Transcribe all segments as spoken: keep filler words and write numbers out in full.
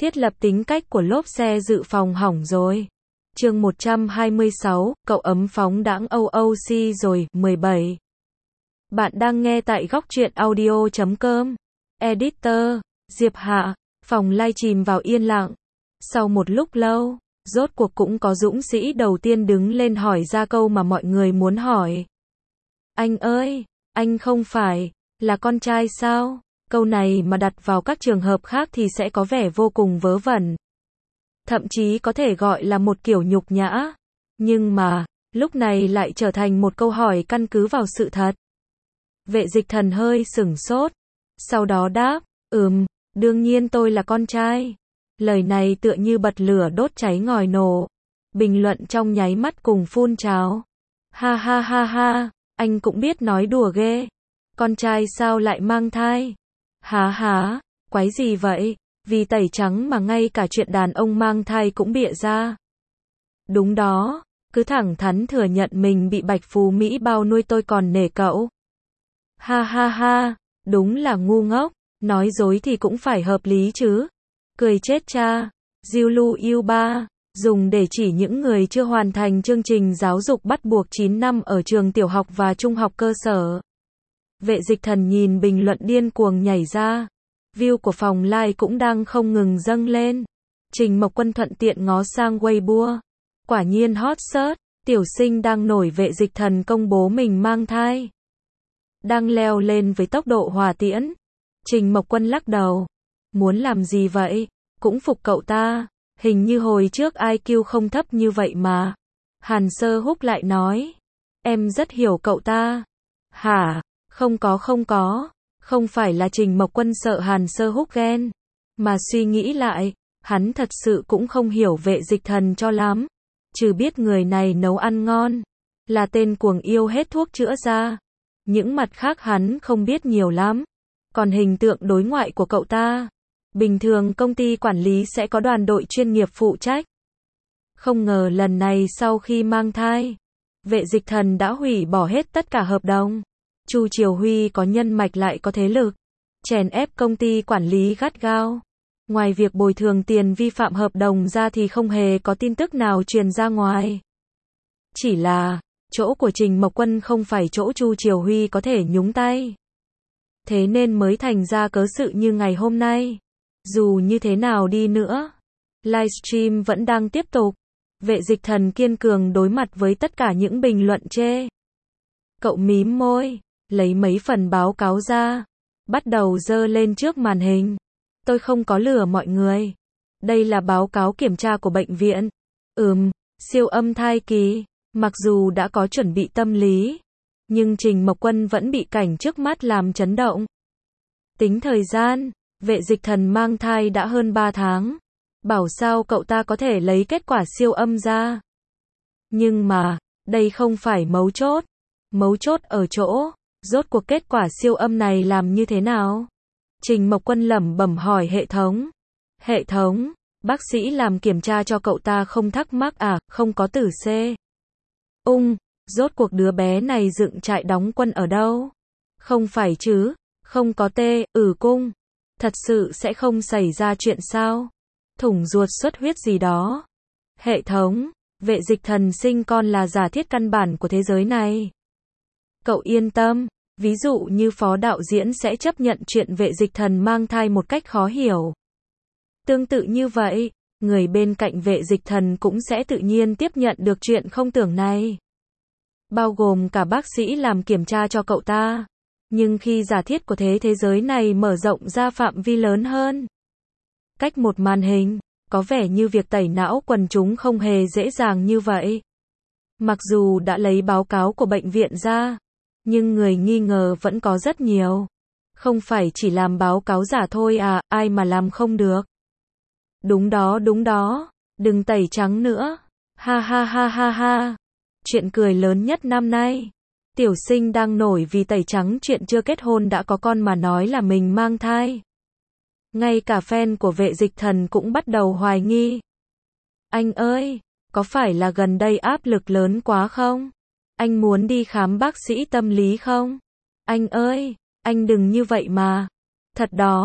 Thiết lập tính cách của lốp xe dự phòng hỏng rồi. Chương một trăm hai mươi sáu, cậu ấm phóng đãng o o xê rồi, mười bảy. Bạn đang nghe tại góc truyện audio chấm com. Editor, Diệp Hạ. Phòng live chìm vào yên lặng. Sau một lúc lâu, rốt cuộc cũng có dũng sĩ đầu tiên đứng lên hỏi ra câu mà mọi người muốn hỏi. Anh ơi, anh không phải là con trai sao? Câu này mà đặt vào các trường hợp khác thì sẽ có vẻ vô cùng vớ vẩn. Thậm chí có thể gọi là một kiểu nhục nhã. Nhưng mà, lúc này lại trở thành một câu hỏi căn cứ vào sự thật. Vệ Dịch Thần hơi sửng sốt. Sau đó đáp, ừm, đương nhiên tôi là con trai. Lời này tựa như bật lửa đốt cháy ngòi nổ. Bình luận trong nháy mắt cùng phun trào. Ha ha ha ha, anh cũng biết nói đùa ghê. Con trai sao lại mang thai? Há há, quái gì vậy? Vì tẩy trắng mà ngay cả chuyện đàn ông mang thai cũng bịa ra. Đúng đó, cứ thẳng thắn thừa nhận mình bị Bạch Phú Mỹ bao nuôi tôi còn nể cậu. Ha ha ha, đúng là ngu ngốc, nói dối thì cũng phải hợp lý chứ. Cười chết cha. Diêu Lu Yêu ba, dùng để chỉ những người chưa hoàn thành chương trình giáo dục bắt buộc chín năm ở trường tiểu học và trung học cơ sở. Vệ Dịch Thần nhìn bình luận điên cuồng nhảy ra. View của phòng live cũng đang không ngừng dâng lên. Trình Mộc Quân thuận tiện ngó sang Weibo. Quả nhiên hot search, tiểu sinh đang nổi Vệ Dịch Thần công bố mình mang thai. Đang leo lên với tốc độ hỏa tiễn. Trình Mộc Quân lắc đầu. Muốn làm gì vậy? Cũng phục cậu ta. Hình như hồi trước i kiu không thấp như vậy mà. Hàn Sơ Húc lại nói. Em rất hiểu cậu ta. Hả? Không có không có. Không phải là Trình Mộc Quân sợ Hàn Sơ Húc ghen. Mà suy nghĩ lại, hắn thật sự cũng không hiểu Vệ Dịch Thần cho lắm. Trừ biết người này nấu ăn ngon. Là tên cuồng yêu hết thuốc chữa ra. Những mặt khác hắn không biết nhiều lắm. Còn hình tượng đối ngoại của cậu ta. Bình thường công ty quản lý sẽ có đoàn đội chuyên nghiệp phụ trách. Không ngờ lần này sau khi mang thai, Vệ Dịch Thần đã hủy bỏ hết tất cả hợp đồng. Chu Triều Huy có nhân mạch lại có thế lực. Chèn ép công ty quản lý gắt gao. Ngoài việc bồi thường tiền vi phạm hợp đồng ra thì không hề có tin tức nào truyền ra ngoài. Chỉ là, chỗ của Trình Mộc Quân không phải chỗ Chu Triều Huy có thể nhúng tay. Thế nên mới thành ra cớ sự như ngày hôm nay. Dù như thế nào đi nữa, livestream vẫn đang tiếp tục. Vệ Dịch Thần kiên cường đối mặt với tất cả những bình luận chê. Cậu mím môi, lấy mấy phần báo cáo ra, bắt đầu dơ lên trước màn hình. Tôi không có lừa mọi người. Đây là báo cáo kiểm tra của bệnh viện. Ừm, siêu âm thai kỳ. Mặc dù đã có chuẩn bị tâm lý, nhưng Trình Mộc Quân vẫn bị cảnh trước mắt làm chấn động. Tính thời gian, Vệ Dịch Thần mang thai đã hơn ba tháng. Bảo sao cậu ta có thể lấy kết quả siêu âm ra. Nhưng mà, đây không phải mấu chốt. Mấu chốt ở chỗ, rốt cuộc kết quả siêu âm này làm như thế nào? Trình Mộc Quân lẩm bẩm hỏi hệ thống. Hệ thống, bác sĩ làm kiểm tra cho cậu ta không thắc mắc à, không có tử C. Ung, rốt cuộc đứa bé này dựng trại đóng quân ở đâu? Không phải chứ, không có T, ử cung. Thật sự sẽ không xảy ra chuyện sao? Thủng ruột xuất huyết gì đó. Hệ thống, Vệ Dịch Thần sinh con là giả thiết căn bản của thế giới này. Cậu yên tâm, ví dụ như phó đạo diễn sẽ chấp nhận chuyện Vệ Dịch Thần mang thai một cách khó hiểu. Tương tự như vậy, người bên cạnh Vệ Dịch Thần cũng sẽ tự nhiên tiếp nhận được chuyện không tưởng này. Bao gồm cả bác sĩ làm kiểm tra cho cậu ta. Nhưng khi giả thiết của thế thế giới này mở rộng ra phạm vi lớn hơn, cách một màn hình, có vẻ như việc tẩy não quần chúng không hề dễ dàng như vậy. Mặc dù đã lấy báo cáo của bệnh viện ra, nhưng người nghi ngờ vẫn có rất nhiều. Không phải chỉ làm báo cáo giả thôi à, ai mà làm không được. Đúng đó đúng đó, đừng tẩy trắng nữa. Ha ha ha ha ha. Chuyện cười lớn nhất năm nay. Tiểu sinh đang nổi vì tẩy trắng chuyện chưa kết hôn đã có con mà nói là mình mang thai. Ngay cả fan của Vệ Dịch Thần cũng bắt đầu hoài nghi. Anh ơi, có phải là gần đây áp lực lớn quá không? Anh muốn đi khám bác sĩ tâm lý không? Anh ơi, anh đừng như vậy mà. Thật đó,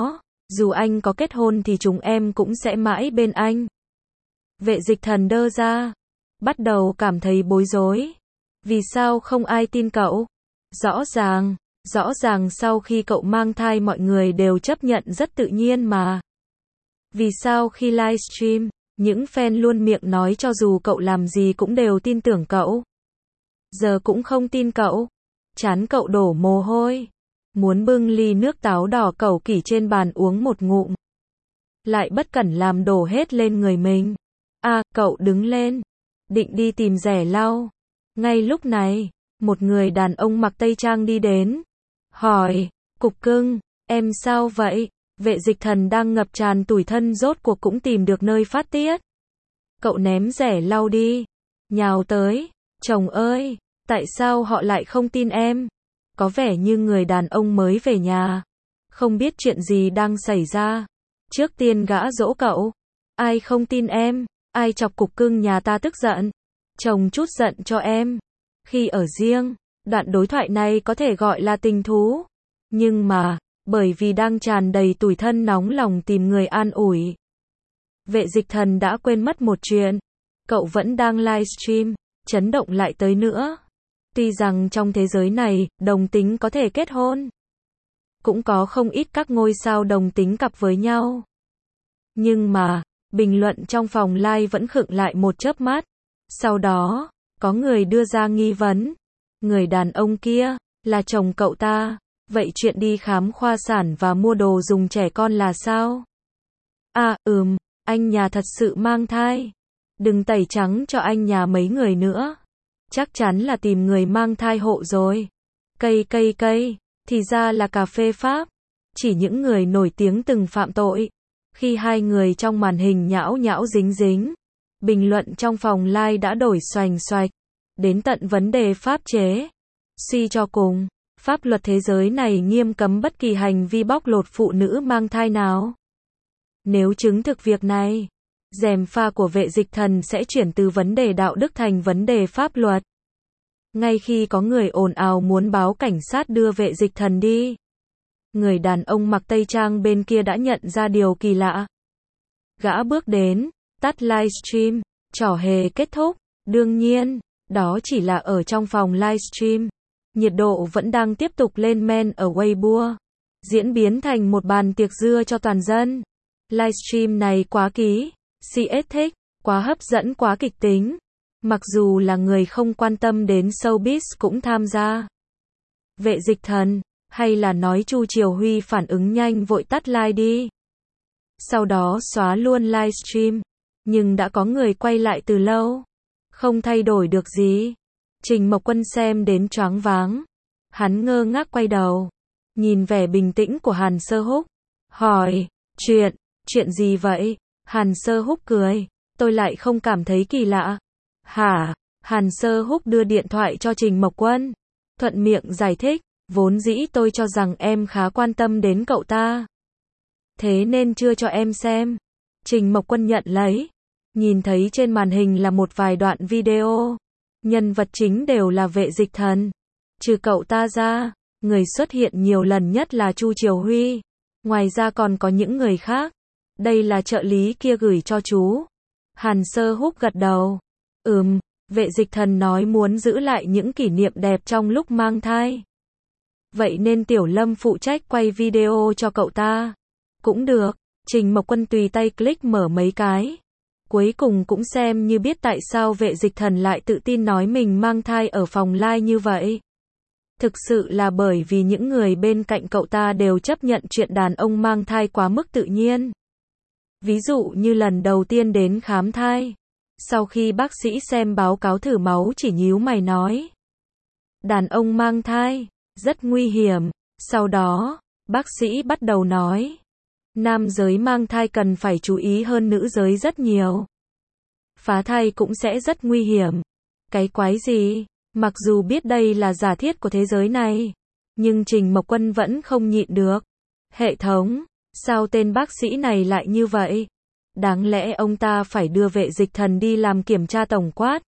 Dù anh có kết hôn thì chúng em cũng sẽ mãi bên anh. Vệ dịch thần đơ ra, bắt đầu cảm thấy bối rối. Vì sao không ai tin cậu? Rõ ràng, rõ ràng sau khi cậu mang thai mọi người đều chấp nhận rất tự nhiên mà. Vì sao khi livestream, những fan luôn miệng nói cho dù cậu làm gì cũng đều tin tưởng cậu? Giờ cũng không tin cậu. Chán cậu đổ mồ hôi. Muốn bưng ly nước táo đỏ cẩu kỷ trên bàn uống một ngụm. Lại bất cẩn làm đổ hết lên người mình. À, cậu đứng lên. Định đi tìm rẻ lau. Ngay lúc này, một người đàn ông mặc tây trang đi đến. Hỏi, cục cưng, em sao vậy? Vệ dịch thần đang ngập tràn tủi thân rốt cuộc cũng tìm được nơi phát tiết. Cậu ném rẻ lau đi. Nhào tới. Chồng ơi, tại sao họ lại không tin em? Có vẻ như người đàn ông mới về nhà. Không biết chuyện gì đang xảy ra. Trước tiên gã dỗ cậu. Ai không tin em? Ai chọc cục cưng nhà ta tức giận? Chồng chút giận cho em. Khi ở riêng, đoạn đối thoại này có thể gọi là tình thú. Nhưng mà, bởi vì đang tràn đầy tủi thân nóng lòng tìm người an ủi. Vệ dịch thần đã quên mất một chuyện. Cậu vẫn đang livestream, chấn động lại tới nữa. Tuy rằng trong thế giới này, đồng tính có thể kết hôn. Cũng có không ít các ngôi sao đồng tính cặp với nhau. Nhưng mà, bình luận trong phòng live vẫn khựng lại một chớp mắt. Sau đó, có người đưa ra nghi vấn. Người đàn ông kia, là chồng cậu ta. Vậy chuyện đi khám khoa sản và mua đồ dùng trẻ con là sao? À, ừm, anh nhà thật sự mang thai. Đừng tẩy trắng cho anh nhà mấy người nữa. Chắc chắn là tìm người mang thai hộ rồi. Cây cây cây, thì ra là cà phê Pháp. Chỉ những người nổi tiếng từng phạm tội. Khi hai người trong màn hình nhão nhão dính dính, bình luận trong phòng live đã đổi xoành xoạch. Đến tận vấn đề pháp chế. Suy cho cùng, pháp luật thế giới này nghiêm cấm bất kỳ hành vi bóc lột phụ nữ mang thai nào. Nếu chứng thực việc này, gièm pha của vệ dịch thần sẽ chuyển từ vấn đề đạo đức thành vấn đề pháp luật. Ngay khi có người ồn ào muốn báo cảnh sát đưa vệ dịch thần đi, người đàn ông mặc tây trang bên kia đã nhận ra điều kỳ lạ. Gã bước đến, tắt livestream, trò hề kết thúc. Đương nhiên, đó chỉ là ở trong phòng livestream. Nhiệt độ vẫn đang tiếp tục lên men ở Weibo, diễn biến thành một bàn tiệc dưa cho toàn dân. Livestream này quá ký, xê ét thích, quá hấp dẫn, quá kịch tính. Mặc dù là người không quan tâm đến showbiz cũng tham gia. Vệ dịch thần, hay là nói Chu Triều Huy phản ứng nhanh vội tắt live đi. Sau đó xóa luôn livestream. Nhưng đã có người quay lại từ lâu. Không thay đổi được gì. Trình Mộc Quân xem đến choáng váng. Hắn ngơ ngác quay đầu. Nhìn vẻ bình tĩnh của Hàn Sơ Húc. Hỏi, chuyện, chuyện gì vậy? Hàn Sơ Húc cười. Tôi lại không cảm thấy kỳ lạ. Hả? Hàn Sơ Húc đưa điện thoại cho Trình Mộc Quân. Thuận miệng giải thích. Vốn dĩ tôi cho rằng em khá quan tâm đến cậu ta. Thế nên chưa cho em xem. Trình Mộc Quân nhận lấy. Nhìn thấy trên màn hình là một vài đoạn video. Nhân vật chính đều là vệ dịch thần. Trừ cậu ta ra, người xuất hiện nhiều lần nhất là Chu Triều Huy. Ngoài ra còn có những người khác. Đây là trợ lý kia gửi cho chú. Hàn Sơ Húc gật đầu. Ừm, vệ dịch thần nói muốn giữ lại những kỷ niệm đẹp trong lúc mang thai. Vậy nên Tiểu Lâm phụ trách quay video cho cậu ta. Cũng được. Trình Mộc Quân tùy tay click mở mấy cái. Cuối cùng cũng xem như biết tại sao vệ dịch thần lại tự tin nói mình mang thai ở phòng live như vậy. Thực sự là bởi vì những người bên cạnh cậu ta đều chấp nhận chuyện đàn ông mang thai quá mức tự nhiên. Ví dụ như lần đầu tiên đến khám thai. Sau khi bác sĩ xem báo cáo thử máu chỉ nhíu mày nói. Đàn ông mang thai, rất nguy hiểm. Sau đó, bác sĩ bắt đầu nói. Nam giới mang thai cần phải chú ý hơn nữ giới rất nhiều. Phá thai cũng sẽ rất nguy hiểm. Cái quái gì? Mặc dù biết đây là giả thiết của thế giới này, nhưng Trình Mộc Quân vẫn không nhịn được. Hệ thống, sao tên bác sĩ này lại như vậy? Đáng lẽ ông ta phải đưa vệ dịch thần đi làm kiểm tra tổng quát.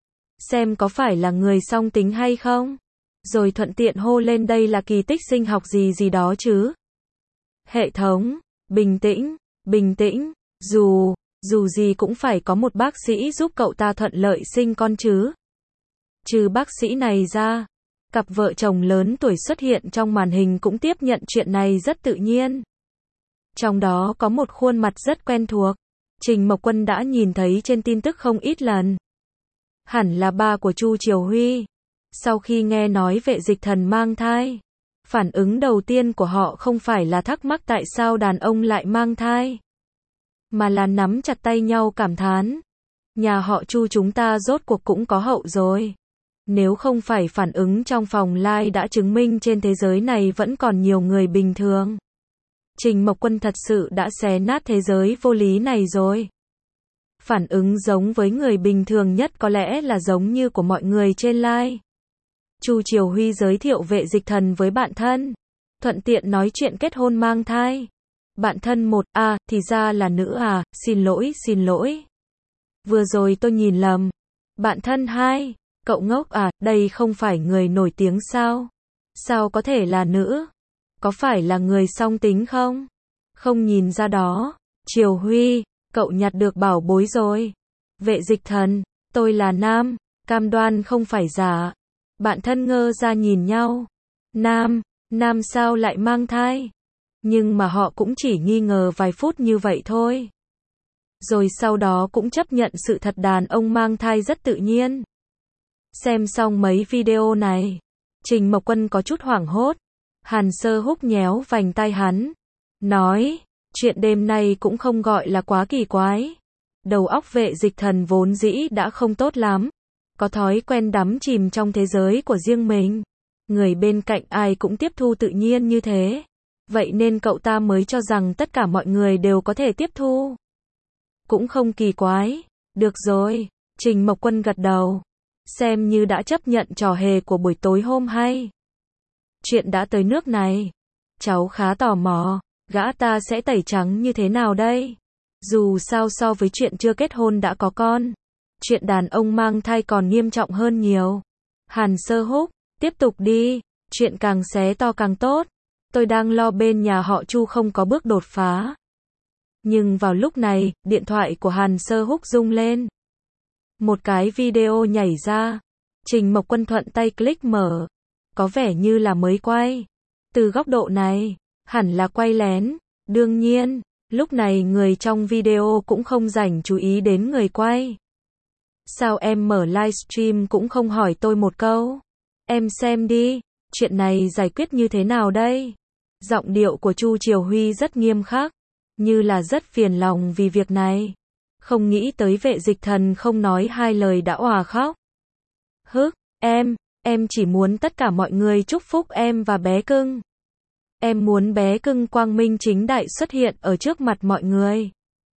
Xem có phải là người song tính hay không? Rồi thuận tiện hô lên đây là kỳ tích sinh học gì gì đó chứ. Hệ thống, Bình tĩnh, bình tĩnh, dù, dù gì cũng phải có một bác sĩ giúp cậu ta thuận lợi sinh con chứ. Trừ bác sĩ này ra, cặp vợ chồng lớn tuổi xuất hiện trong màn hình cũng tiếp nhận chuyện này rất tự nhiên. Trong đó có một khuôn mặt rất quen thuộc, Trình Mộc Quân đã nhìn thấy trên tin tức không ít lần. Hẳn là ba của Chu Triều Huy. Sau khi nghe nói Vệ Dịch Thần mang thai, phản ứng đầu tiên của họ không phải là thắc mắc tại sao đàn ông lại mang thai, mà là nắm chặt tay nhau cảm thán. Nhà họ Chu chúng ta rốt cuộc cũng có hậu rồi. Nếu không phải phản ứng trong phòng live đã chứng minh trên thế giới này vẫn còn nhiều người bình thường. Trình Mộc Quân thật sự đã xé nát thế giới vô lý này rồi. Phản ứng giống với người bình thường nhất có lẽ là giống như của mọi người trên live. Chu Triều Huy giới thiệu Vệ Dịch Thần với bạn thân, thuận tiện nói chuyện kết hôn mang thai. Bạn thân một, à, thì ra là nữ à, xin lỗi, xin lỗi. Vừa rồi tôi nhìn lầm. Bạn thân hai, cậu ngốc à, đây không phải người nổi tiếng sao? Sao có thể là nữ? Có phải là người song tính không? Không nhìn ra đó. Triều Huy, cậu nhặt được bảo bối rồi. Vệ Dịch Thần, tôi là nam, cam đoan không phải giả. Bạn thân ngơ ra nhìn nhau. Nam, nam sao lại mang thai? Nhưng mà họ cũng chỉ nghi ngờ vài phút như vậy thôi. Rồi sau đó cũng chấp nhận sự thật đàn ông mang thai rất tự nhiên. Xem xong mấy video này, Trình Mộc Quân có chút hoảng hốt. Hàn Sơ Húc nhéo vành tai hắn, nói, chuyện đêm nay cũng không gọi là quá kỳ quái. Đầu óc Vệ Dịch Thần vốn dĩ đã không tốt lắm, có thói quen đắm chìm trong thế giới của riêng mình. Người bên cạnh ai cũng tiếp thu tự nhiên như thế. Vậy nên cậu ta mới cho rằng tất cả mọi người đều có thể tiếp thu. Cũng không kỳ quái. Được rồi, Trình Mộc Quân gật đầu. Xem như đã chấp nhận trò hề của buổi tối hôm hay. Chuyện đã tới nước này. Cháu khá tò mò, gã ta sẽ tẩy trắng như thế nào đây? Dù sao so với chuyện chưa kết hôn đã có con, chuyện đàn ông mang thai còn nghiêm trọng hơn nhiều. Hàn Sơ Húc, tiếp tục đi, chuyện càng xé to càng tốt. Tôi đang lo bên nhà họ Chu không có bước đột phá. Nhưng vào lúc này, điện thoại của Hàn Sơ Húc rung lên. Một cái video nhảy ra. Trình Mộc Quân thuận tay click mở. Có vẻ như là mới quay. Từ góc độ này, hẳn là quay lén. Đương nhiên, lúc này người trong video cũng không dành chú ý đến người quay. Sao em mở livestream cũng không hỏi tôi một câu? Em xem đi, chuyện này giải quyết như thế nào đây? Giọng điệu của Chu Triều Huy rất nghiêm khắc, như là rất phiền lòng vì việc này. Không nghĩ tới Vệ Dịch Thần không nói hai lời đã òa khóc. Hức, em, em chỉ muốn tất cả mọi người chúc phúc em và bé cưng. Em muốn bé cưng quang minh chính đại xuất hiện ở trước mặt mọi người.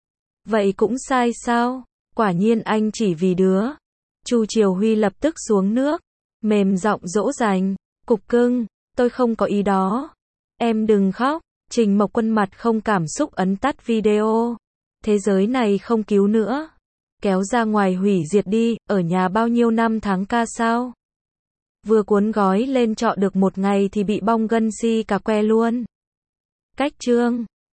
Vậy cũng sai sao? Quả nhiên anh chỉ vì đứa. Chu Triều Huy lập tức xuống nước, mềm giọng dỗ dành. Cục cưng, tôi không có ý đó. Em đừng khóc. Trình Mộc Quân mặt không cảm xúc ấn tắt video. Thế giới này không cứu nữa. Kéo ra ngoài hủy diệt đi, ở nhà bao nhiêu năm tháng ca sao? Vừa cuốn gói lên trọ được một ngày thì bị bong gân si cà que luôn. Cách chương